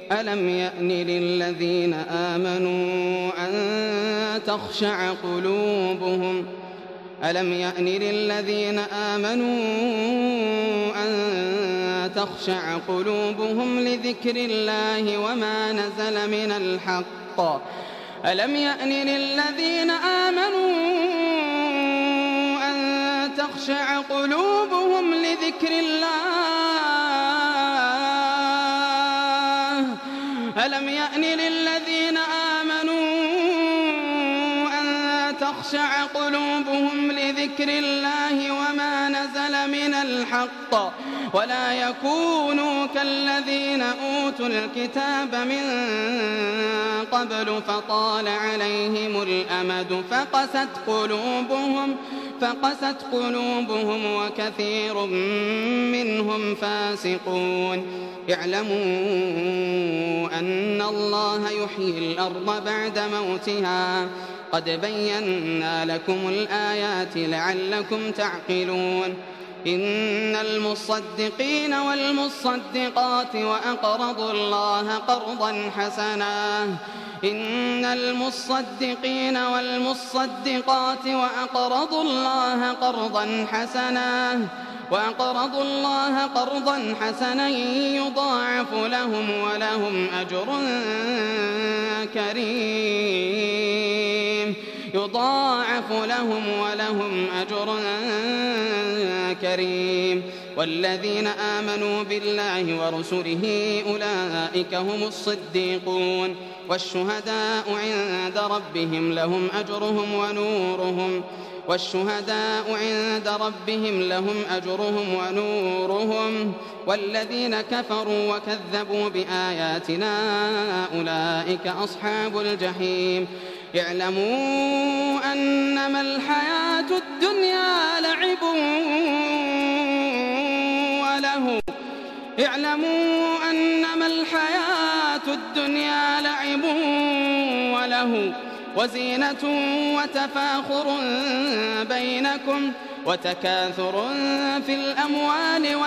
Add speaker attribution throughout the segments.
Speaker 1: ألم يأن للذين آمنوا أن تخشع قلوبهم لذكر الله وما نزل من الحق ألم يأن للذين آمنوا أن تخشع قلوبهم لذكر الله ألم يأن للذين آمنوا أن تخشع قلوبهم لذكر الله وما نزل من الحق ولا يكونوا كالذين أوتوا الكتاب من قبل فطال عليهم الأمد فقست قلوبهم وكثير منهم فاسقون اعلموا أن الله يحيي الأرض بعد موتها قد بينا لكم الآيات لعلكم تعقلون إن المصدقين والمصدقات وأقرضوا الله قرضا حسنا يضاعف لهم ولهم أجر كريم والذين آمنوا بالله ورسله أولئك هم الصديقون والشهداء عند ربهم لهم أجرهم ونورهم والذين كفروا وكذبوا بآياتنا أولئك أصحاب الجحيم اعلموا أنما الحياة الدنيا لعب وله وزينة وتفاخر بينكم وتكاثر في الأموال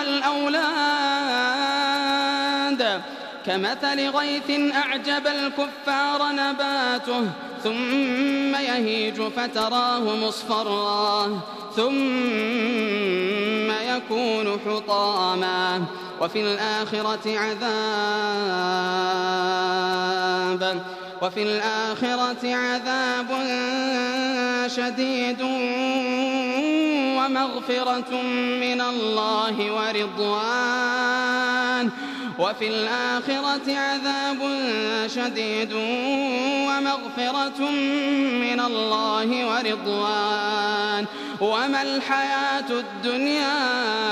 Speaker 1: والأولاد كمثل غيث أعجب الكفار نباته ثم يهيج فتراه مصفرا ثم يكون حطاما وفي الآخرة عذاب شديد ومغفرة من الله ورضوان وما الحياة الدنيا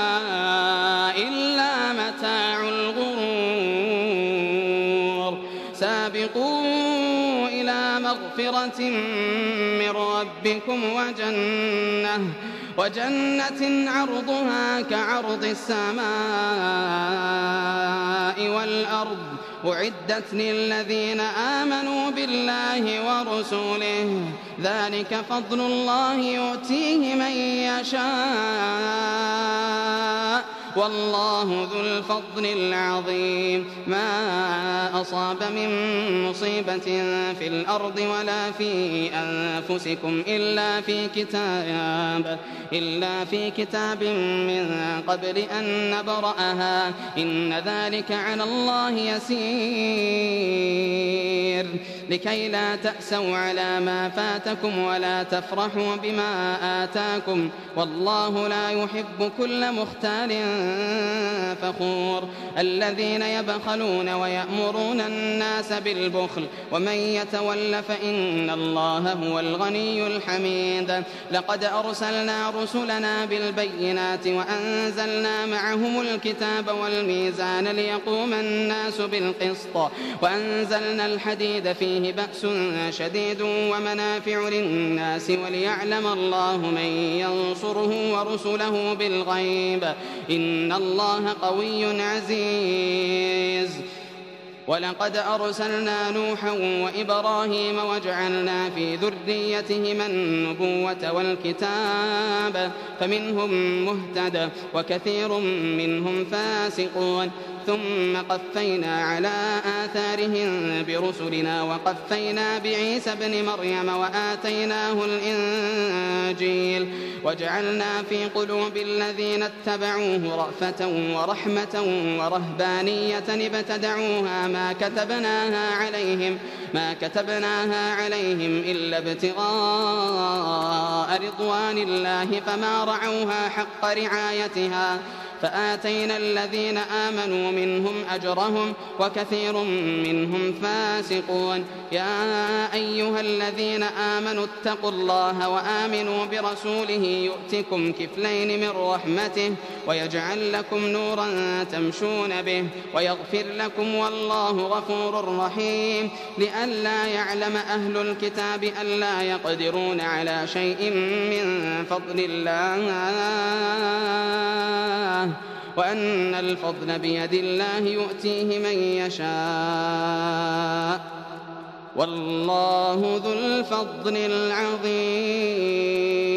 Speaker 1: إلا متاع الغرور سابقوا إلى مغفرة من ربكم وجنة عرضها كعرض السماء والأرض أعدت للذين آمنوا بالله ورسوله ذلك فضل الله يؤتيه من يشاء والله ذو الفضل العظيم ما أصاب من مصيبة في الأرض ولا في أنفسكم إلا في كتاب من قبل أن نبرأها إن ذلك على الله يسير لكي لا تأسوا على ما فاتكم ولا تفرحوا بما آتاكم والله لا يحب كل مختال فخور الذين يبخلون ويأمرون الناس بالبخل ومن يتول فإن الله هو الغني الحميد لقد أرسلنا رسلنا بالبينات وأنزلنا معهم الكتاب والميزان ليقوم الناس بالقسط وأنزلنا الحديد فيه بأس شديد ومنافع للناس وليعلم الله من ينصره ورسله بالغيب إن الله قوي عزيز ولقد أرسلنا نوحا وإبراهيم وجعلنا في ذريتهما النبوة والكتاب فمنهم مهتد وكثير منهم فاسقون ثم قفينا على آثارهم برسلنا وقفينا بعيسى ابن مريم وآتيناه الإنجيل وجعلنا في قلوب الذين اتبعوه رأفة ورحمة ورهبانية ابتدعوها ما كتبناها عليهم إلا ابتغاء رضوان الله فما رعوها حق رعايتها فآتينا الذين آمنوا منهم أجرهم وكثير منهم فاسقون. يا أيها الذين آمنوا اتقوا الله وآمنوا برسوله يؤتكم كفلين من رحمته ويجعل لكم نورا تمشون به ويغفر لكم والله غفور رحيم. لئلا يعلم أهل الكتاب ألا يقدرون على شيء من فضل الله وأن الفضل بيد الله يؤتيه من يشاء والله ذو الفضل العظيم.